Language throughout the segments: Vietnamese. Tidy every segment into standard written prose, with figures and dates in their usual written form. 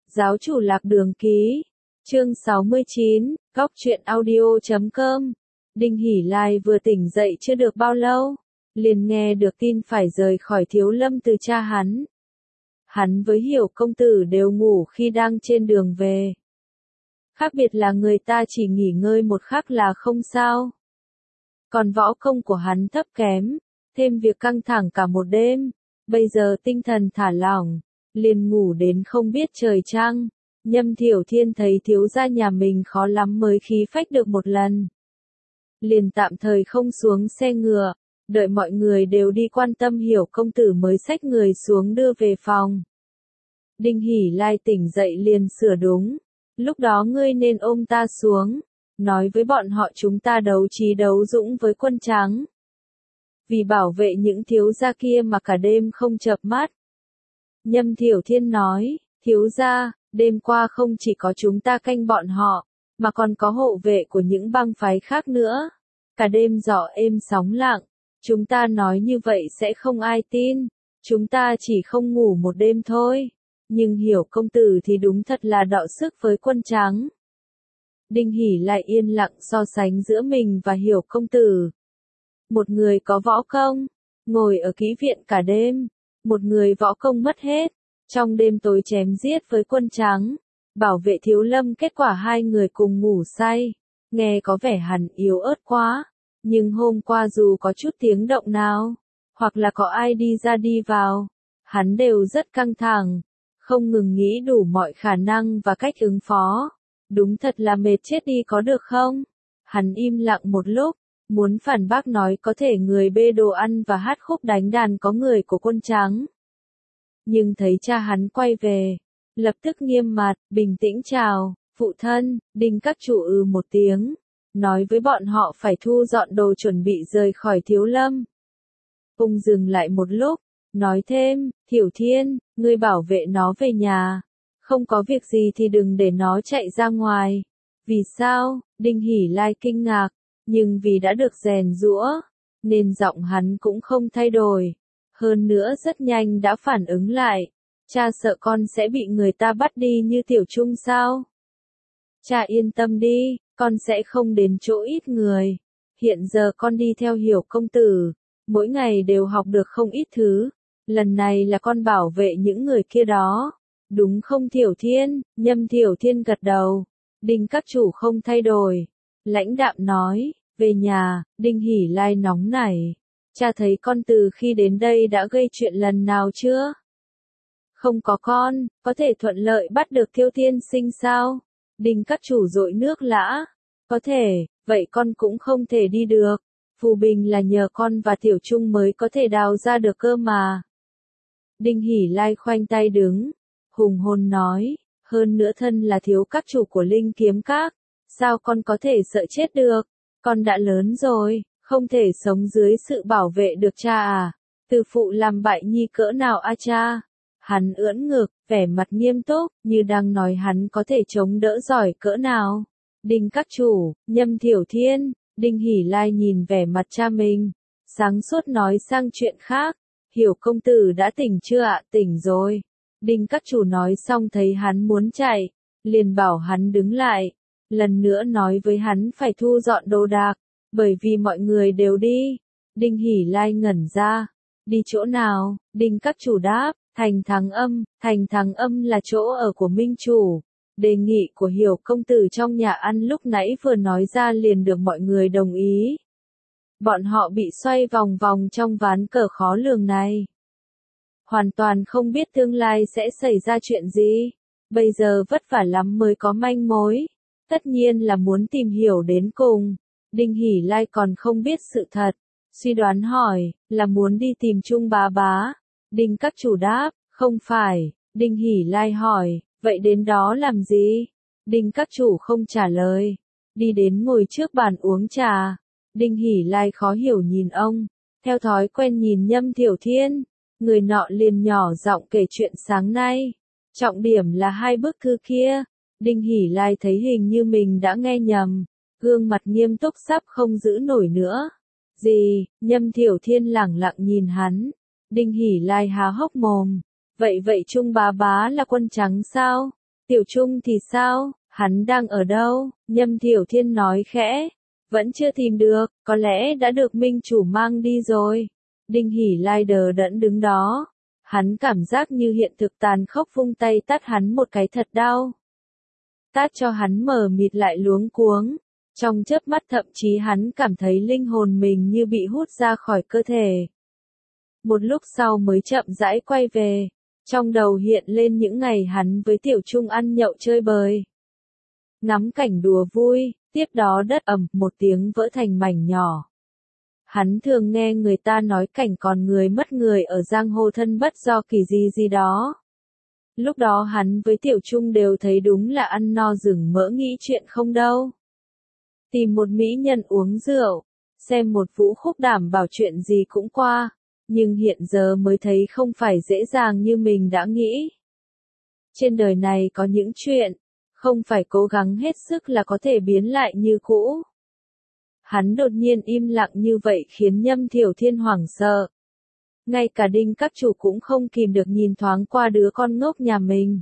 Giáo chủ lạc đường ký. Chương 69, Góc truyện audio.com. Đinh Hỷ Lai vừa tỉnh dậy chưa được bao lâu, liền nghe được tin phải rời khỏi Thiếu Lâm từ cha hắn. Hắn với Hiểu công tử đều ngủ khi đang trên đường về. Khác biệt là người ta chỉ nghỉ ngơi một khắc là không sao. Còn võ công của hắn thấp kém, thêm việc căng thẳng cả một đêm, bây giờ tinh thần thả lỏng, liền ngủ đến không biết trời trăng. Nhâm Thiểu Thiên thấy thiếu gia nhà mình khó lắm mới khí phách được một lần. Liền tạm thời không xuống xe ngựa, đợi mọi người đều đi quan tâm Hiểu công tử mới xách người xuống đưa về phòng. Đinh Hỷ Lai tỉnh dậy liền sửa đúng, lúc đó ngươi nên ôm ta xuống, nói với bọn họ chúng ta đấu trí đấu dũng với quân Trắng. Vì bảo vệ những thiếu gia kia mà cả đêm không chợp mắt. Nhâm Thiểu Thiên nói, thiếu gia, đêm qua không chỉ có chúng ta canh bọn họ, mà còn có hộ vệ của những bang phái khác nữa. Cả đêm gió êm sóng lặng, chúng ta nói như vậy sẽ không ai tin, chúng ta chỉ không ngủ một đêm thôi. Nhưng Hiểu công tử thì đúng thật là đọ sức với quân Trắng. Đinh Hỷ lại yên lặng so sánh giữa mình và Hiểu công tử. Một người có võ công, ngồi ở kỹ viện cả đêm, một người võ công mất hết, trong đêm tối chém giết với quân Trắng, bảo vệ Thiếu Lâm, kết quả hai người cùng ngủ say, nghe có vẻ hẳn yếu ớt quá, nhưng hôm qua dù có chút tiếng động nào, hoặc là có ai đi ra đi vào, hắn đều rất căng thẳng, không ngừng nghĩ đủ mọi khả năng và cách ứng phó, đúng thật là mệt chết đi có được không? Hắn im lặng một lúc, muốn phản bác nói có thể người bê đồ ăn và hát khúc đánh đàn có người của quân Trắng. Nhưng thấy cha hắn quay về, lập tức nghiêm mặt, bình tĩnh chào, phụ thân. Đinh các chủ một tiếng, nói với bọn họ phải thu dọn đồ chuẩn bị rời khỏi Thiếu Lâm. Ung dừng lại một lúc, nói thêm, Thiểu Thiên, ngươi bảo vệ nó về nhà, không có việc gì thì đừng để nó chạy ra ngoài. Vì sao? Đinh Hỷ Lai kinh ngạc, nhưng vì đã được rèn giũa, nên giọng hắn cũng không thay đổi. Hơn nữa rất nhanh đã phản ứng lại, cha sợ con sẽ bị người ta bắt đi như Tiểu Trung sao? Cha yên tâm đi, con sẽ không đến chỗ ít người. Hiện giờ con đi theo Hiểu công tử, mỗi ngày đều học được không ít thứ. Lần này là con bảo vệ những người kia đó. Đúng không Thiểu Thiên? Nhâm Thiểu Thiên gật đầu. Đinh các chủ không thay đổi. Lãnh đạm nói, về nhà. Đinh Hỷ Lai nóng nảy. Cha thấy con từ khi đến đây đã gây chuyện lần nào chưa? Không có con, có thể thuận lợi bắt được Thiêu Thiên Sinh sao? Đinh các chủ dội nước lã. Có thể, vậy con cũng không thể đi được. Phù Bình là nhờ con và Tiểu Trung mới có thể đào ra được cơ mà. Đinh Hỷ Lai khoanh tay đứng, hùng hồn nói, hơn nữa thân là thiếu các chủ của Linh Kiếm Các, sao con có thể sợ chết được? Con đã lớn rồi, không thể sống dưới sự bảo vệ được cha à? Từ phụ làm bại nhi cỡ nào a cha? Hắn ưỡn ngực, vẻ mặt nghiêm túc, như đang nói hắn có thể chống đỡ giỏi cỡ nào. Đinh các chủ, Nhâm Thiểu Thiên. Đinh Hỷ Lai nhìn vẻ mặt cha mình, sáng suốt nói sang chuyện khác. Hiểu công tử đã tỉnh chưa ạ? Tỉnh rồi. Đinh các chủ nói xong thấy hắn muốn chạy, liền bảo hắn đứng lại. Lần nữa nói với hắn phải thu dọn đồ đạc, bởi vì mọi người đều đi. Đinh Hỷ Lai ngẩn ra. Đi chỗ nào? Đinh các chủ đáp, Thành Thắng Âm. Thành Thắng Âm là chỗ ở của minh chủ. Đề nghị của Hiểu công tử trong nhà ăn lúc nãy vừa nói ra liền được mọi người đồng ý. Bọn họ bị xoay vòng vòng trong ván cờ khó lường này. Hoàn toàn không biết tương lai sẽ xảy ra chuyện gì. Bây giờ vất vả lắm mới có manh mối. Tất nhiên là muốn tìm hiểu đến cùng. Đinh Hỷ Lai còn không biết sự thật. Suy đoán hỏi, là muốn đi tìm Trung bá bá. Đinh các chủ đáp, không phải. Đinh Hỷ Lai hỏi, vậy đến đó làm gì? Đinh các chủ không trả lời. Đi đến ngồi trước bàn uống trà. Đinh Hỷ Lai khó hiểu nhìn ông, theo thói quen nhìn Nhâm Thiểu Thiên. Người nọ liền nhỏ giọng kể chuyện sáng nay. Trọng điểm là hai bức thư kia. Đinh Hỷ Lai thấy hình như mình đã nghe nhầm. Gương mặt nghiêm túc sắp không giữ nổi nữa. Gì? Nhâm Thiểu Thiên lẳng lặng nhìn hắn. Đinh Hỷ Lai há hốc mồm. Vậy Trung bá bá là quân Trắng sao? Tiểu Trung thì sao, hắn đang ở đâu? Nhâm Thiểu Thiên nói khẽ. Vẫn chưa tìm được, có lẽ đã được minh chủ mang đi rồi. Đinh Hỷ Lai đờ đẫn đứng đó. Hắn cảm giác như hiện thực tàn khốc vung tay tát hắn một cái thật đau. Tát cho hắn mờ mịt lại luống cuống. Trong chớp mắt thậm chí hắn cảm thấy linh hồn mình như bị hút ra khỏi cơ thể. Một lúc sau mới chậm rãi quay về. Trong đầu hiện lên những ngày hắn với Tiểu Trung ăn nhậu chơi bời. Ngắm cảnh đùa vui, tiếp đó đất ầm một tiếng vỡ thành mảnh nhỏ. Hắn thường nghe người ta nói cảnh còn người mất người ở giang hồ thân bất do kỳ gì đó. Lúc đó hắn với Tiểu Trung đều thấy đúng là ăn no rừng mỡ nghĩ chuyện không đâu. Tìm một mỹ nhân uống rượu, xem một vũ khúc đảm bảo chuyện gì cũng qua, nhưng hiện giờ mới thấy không phải dễ dàng như mình đã nghĩ. Trên đời này có những chuyện, không phải cố gắng hết sức là có thể biến lại như cũ. Hắn đột nhiên im lặng như vậy khiến Nhâm Thiểu Thiên hoảng sợ. Ngay cả Đinh các chủ cũng không kìm được nhìn thoáng qua đứa con ngốc nhà mình.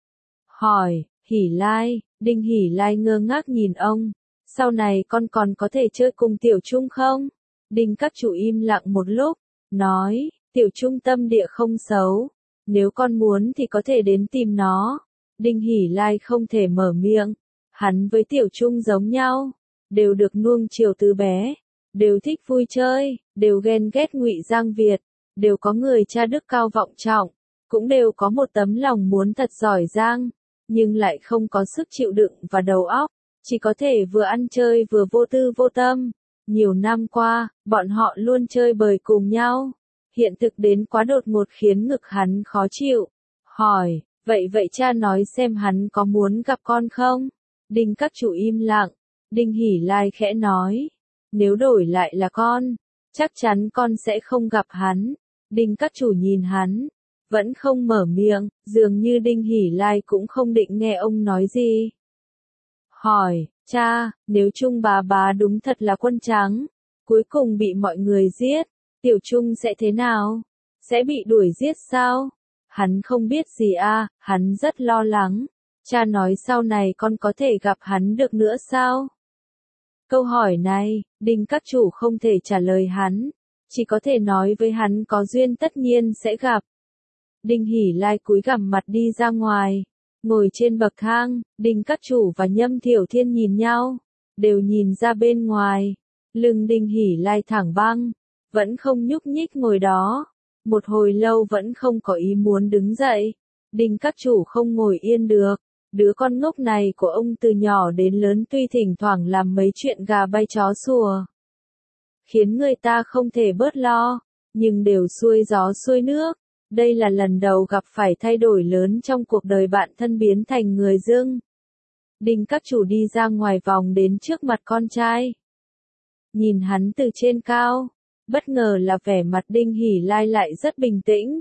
Hỏi, Hỷ Lai, Đinh Hỷ Lai ngơ ngác nhìn ông. Sau này con còn có thể chơi cùng Tiểu Trung không? Đinh các chủ im lặng một lúc, nói, Tiểu Trung tâm địa không xấu. Nếu con muốn thì có thể đến tìm nó. Đinh Hỷ Lai không thể mở miệng. Hắn với Tiểu Trung giống nhau. Đều được nuông chiều từ bé. Đều thích vui chơi. Đều ghen ghét Ngụy Giang Việt. Đều có người cha đức cao vọng trọng. Cũng đều có một tấm lòng muốn thật giỏi giang. Nhưng lại không có sức chịu đựng và đầu óc. Chỉ có thể vừa ăn chơi vừa vô tư vô tâm. Nhiều năm qua, bọn họ luôn chơi bời cùng nhau. Hiện thực đến quá đột ngột khiến ngực hắn khó chịu. Hỏi, vậy cha nói xem hắn có muốn gặp con không? Đinh các chủ im lặng. Đinh Hỷ Lai khẽ nói, nếu đổi lại là con, chắc chắn con sẽ không gặp hắn. Đinh các chủ nhìn hắn, vẫn không mở miệng, dường như Đinh Hỷ Lai cũng không định nghe ông nói gì. Hỏi, cha, nếu Trung bá đúng thật là quân trắng, cuối cùng bị mọi người giết, Tiểu Trung sẽ thế nào? Sẽ bị đuổi giết sao? Hắn không biết gì à, hắn rất lo lắng. Cha nói sau này con có thể gặp hắn được nữa sao? Câu hỏi này, Đinh các chủ không thể trả lời hắn, chỉ có thể nói với hắn có duyên tất nhiên sẽ gặp. Đinh Hỷ Lai cúi gằm mặt đi ra ngoài, ngồi trên bậc thang, Đinh các chủ và Nhâm Thiểu Thiên nhìn nhau, đều nhìn ra bên ngoài. Lưng Đinh Hỷ Lai thẳng băng, vẫn không nhúc nhích ngồi đó. Một hồi lâu vẫn không có ý muốn đứng dậy. Đinh các chủ không ngồi yên được. Đứa con ngốc này của ông từ nhỏ đến lớn tuy thỉnh thoảng làm mấy chuyện gà bay chó sủa, khiến người ta không thể bớt lo, nhưng đều xuôi gió xuôi nước. Đây là lần đầu gặp phải thay đổi lớn trong cuộc đời bạn thân biến thành người dưng. Đinh các chủ đi ra ngoài vòng đến trước mặt con trai. Nhìn hắn từ trên cao, bất ngờ là vẻ mặt Đinh Hỷ Lai lại rất bình tĩnh.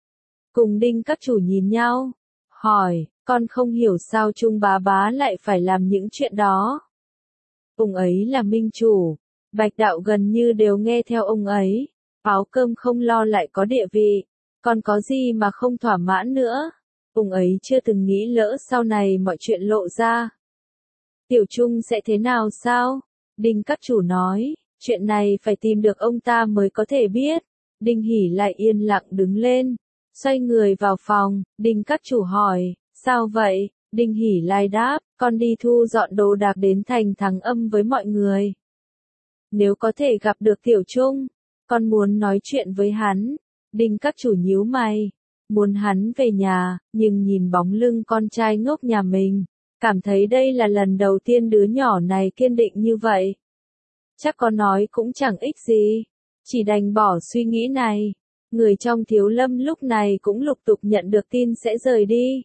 Cùng Đinh các chủ nhìn nhau, hỏi, con không hiểu sao Trung bá lại phải làm những chuyện đó. Ông ấy là minh chủ, Bạch đạo gần như đều nghe theo ông ấy, áo cơm không lo lại có địa vị, còn có gì mà không thỏa mãn nữa. Ông ấy chưa từng nghĩ lỡ sau này mọi chuyện lộ ra. Tiểu Trung sẽ thế nào sao? Đinh các chủ nói, chuyện này phải tìm được ông ta mới có thể biết. Đinh Hỷ lại yên lặng đứng lên, xoay người vào phòng. Đinh các chủ hỏi, sao vậy? Đinh Hỷ Lai đáp, con đi thu dọn đồ đạc đến thành Thắng Âm với mọi người. Nếu có thể gặp được Tiểu Trung, con muốn nói chuyện với hắn. Đinh các chủ nhíu mày, muốn hắn về nhà, nhưng nhìn bóng lưng con trai ngốc nhà mình, cảm thấy đây là lần đầu tiên đứa nhỏ này kiên định như vậy. Chắc có nói cũng chẳng ích gì, chỉ đành bỏ suy nghĩ này. Người trong Thiếu Lâm lúc này cũng lục tục nhận được tin sẽ rời đi.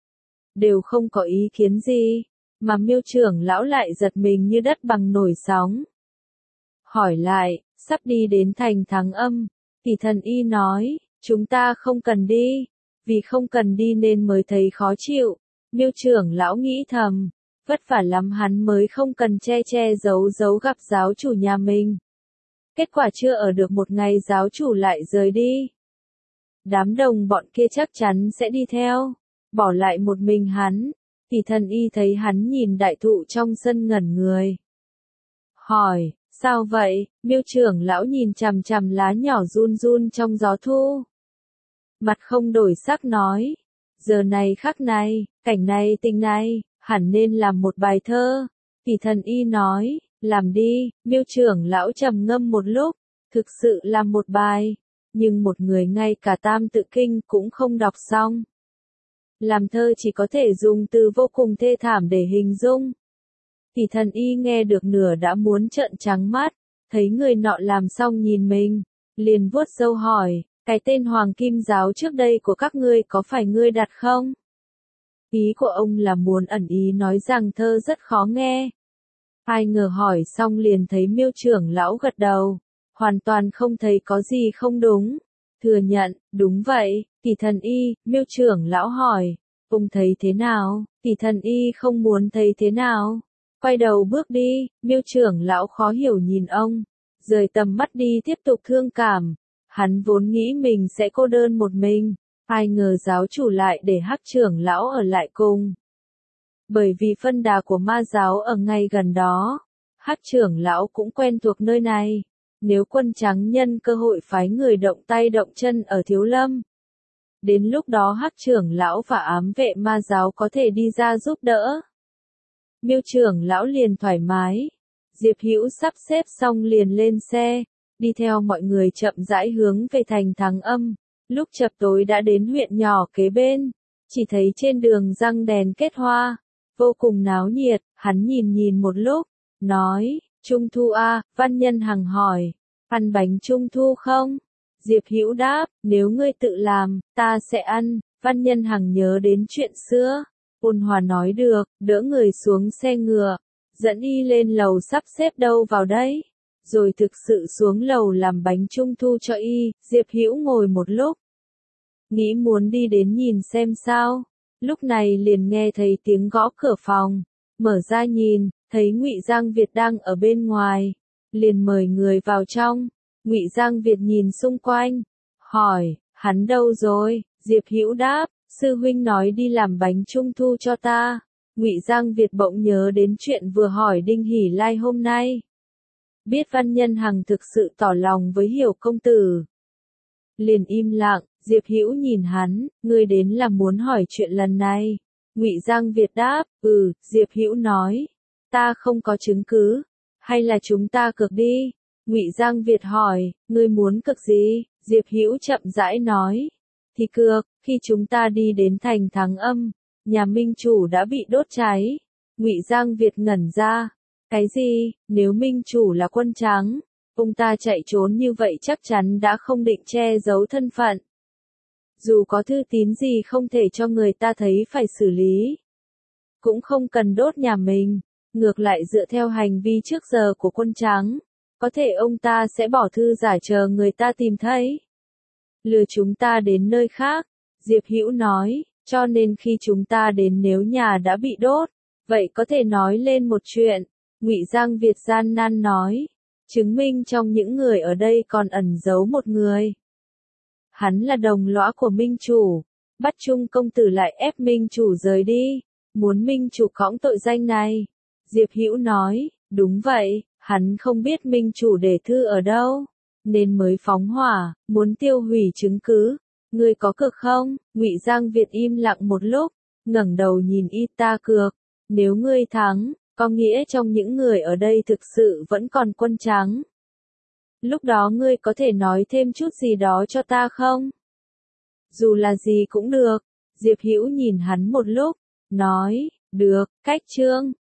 Đều không có ý kiến gì, mà Miêu trưởng lão lại giật mình như đất bằng nổi sóng. Hỏi lại, sắp đi đến thành Thắng Âm, thì thần y nói, chúng ta không cần đi, vì không cần đi nên mới thấy khó chịu. Miêu trưởng lão nghĩ thầm, vất vả lắm hắn mới không cần che giấu gặp giáo chủ nhà mình. Kết quả chưa ở được một ngày giáo chủ lại rời đi. Đám đồng bọn kia chắc chắn sẽ đi theo, bỏ lại một mình hắn. Tỷ thần y thấy hắn nhìn đại thụ trong sân ngẩn người. Hỏi, sao vậy? Miêu trưởng lão nhìn chằm chằm lá nhỏ run run trong gió thu. Mặt không đổi sắc nói, giờ này khắc này, cảnh này tình này, hẳn nên làm một bài thơ. Tỷ thần y nói, làm đi. Miêu trưởng lão trầm ngâm một lúc, thực sự làm một bài, nhưng một người ngay cả tam tự kinh cũng không đọc xong. Làm thơ chỉ có thể dùng từ vô cùng thê thảm để hình dung. Tỷ thần y nghe được nửa đã muốn trợn trắng mắt, thấy người nọ làm xong nhìn mình, liền vuốt râu hỏi, cái tên Hoàng Kim Giáo trước đây của các ngươi có phải ngươi đặt không? Ý của ông là muốn ẩn ý nói rằng thơ rất khó nghe. Ai ngờ hỏi xong liền thấy Miêu trưởng lão gật đầu, hoàn toàn không thấy có gì không đúng. Thừa nhận, đúng vậy. Tỷ thần y. Miêu trưởng lão hỏi, ông thấy thế nào? Tỷ thần y không muốn thấy thế nào. Quay đầu bước đi. Miêu trưởng lão khó hiểu nhìn ông, rời tầm mắt đi tiếp tục thương cảm. Hắn vốn nghĩ mình sẽ cô đơn một mình, ai ngờ giáo chủ lại để Hắc trưởng lão ở lại cùng. Bởi vì phân đà của ma giáo ở ngay gần đó, Hắc trưởng lão cũng quen thuộc nơi này. Nếu quân trắng nhân cơ hội phái người động tay động chân ở Thiếu Lâm, đến lúc đó Hắc trưởng lão và ám vệ ma giáo có thể đi ra giúp đỡ. Miêu trưởng lão liền thoải mái. Diệp Hữu sắp xếp xong liền lên xe, đi theo mọi người chậm rãi hướng về thành Thắng Âm. Lúc chập tối đã đến huyện nhỏ kế bên, chỉ thấy trên đường răng đèn kết hoa, vô cùng náo nhiệt. Hắn nhìn một lúc, nói, Trung thu a. Văn Nhân Hằng hỏi, ăn bánh Trung thu không? Diệp Hữu đáp, nếu ngươi tự làm, ta sẽ ăn. Văn Nhân Hằng nhớ đến chuyện xưa, ôn hòa nói được, đỡ người xuống xe ngựa, dẫn y lên lầu sắp xếp đâu vào đấy, rồi thực sự xuống lầu làm bánh Trung thu cho y. Diệp Hữu ngồi một lúc, nghĩ muốn đi đến nhìn xem sao. Lúc này liền nghe thấy tiếng gõ cửa phòng, mở ra nhìn, thấy Ngụy Giang Việt đang ở bên ngoài, liền mời người vào trong. Ngụy Giang Việt nhìn xung quanh, hỏi, hắn đâu rồi? Diệp Hữu đáp, sư huynh nói đi làm bánh Trung thu cho ta. Ngụy Giang Việt bỗng nhớ đến chuyện vừa hỏi Đinh Hỷ Lai hôm nay. Biết Văn Nhân Hằng thực sự tỏ lòng với Hiểu công tử, liền im lặng. Diệp Hữu nhìn hắn, ngươi đến là muốn hỏi chuyện lần này. Ngụy Giang Việt đáp, Diệp Hữu nói, ta không có chứng cứ, hay là chúng ta cược đi? Ngụy Giang Việt hỏi, ngươi muốn cược gì? Diệp Hữu chậm rãi nói, thì cược, khi chúng ta đi đến thành Thắng Âm, nhà minh chủ đã bị đốt cháy. Ngụy Giang Việt ngẩn ra, cái gì? Nếu minh chủ là quân trắng, ông ta chạy trốn như vậy chắc chắn đã không định che giấu thân phận. Dù có thư tín gì không thể cho người ta thấy phải xử lý, cũng không cần đốt nhà mình. Ngược lại dựa theo hành vi trước giờ của quân trắng, có thể ông ta sẽ bỏ thư giả chờ người ta tìm thấy, lừa chúng ta đến nơi khác. Diệp Hữu nói, cho nên khi chúng ta đến nếu nhà đã bị đốt, vậy có thể nói lên một chuyện. Ngụy Giang Việt gian nan nói, chứng minh trong những người ở đây còn ẩn giấu một người. Hắn là đồng lõa của minh chủ, bắt Trung công tử lại ép minh chủ rời đi, muốn minh chủ cõng tội danh này. Diệp Hữu nói, đúng vậy, hắn không biết minh chủ để thư ở đâu, nên mới phóng hỏa, muốn tiêu hủy chứng cứ. Ngươi có cược không? Ngụy Giang Việt im lặng một lúc, ngẩng đầu nhìn y, ta cược, nếu ngươi thắng, có nghĩa trong những người ở đây thực sự vẫn còn quân trắng. Lúc đó ngươi có thể nói thêm chút gì đó cho ta không? Dù là gì cũng được. Diệp Hữu nhìn hắn một lúc, nói, được. Cách chương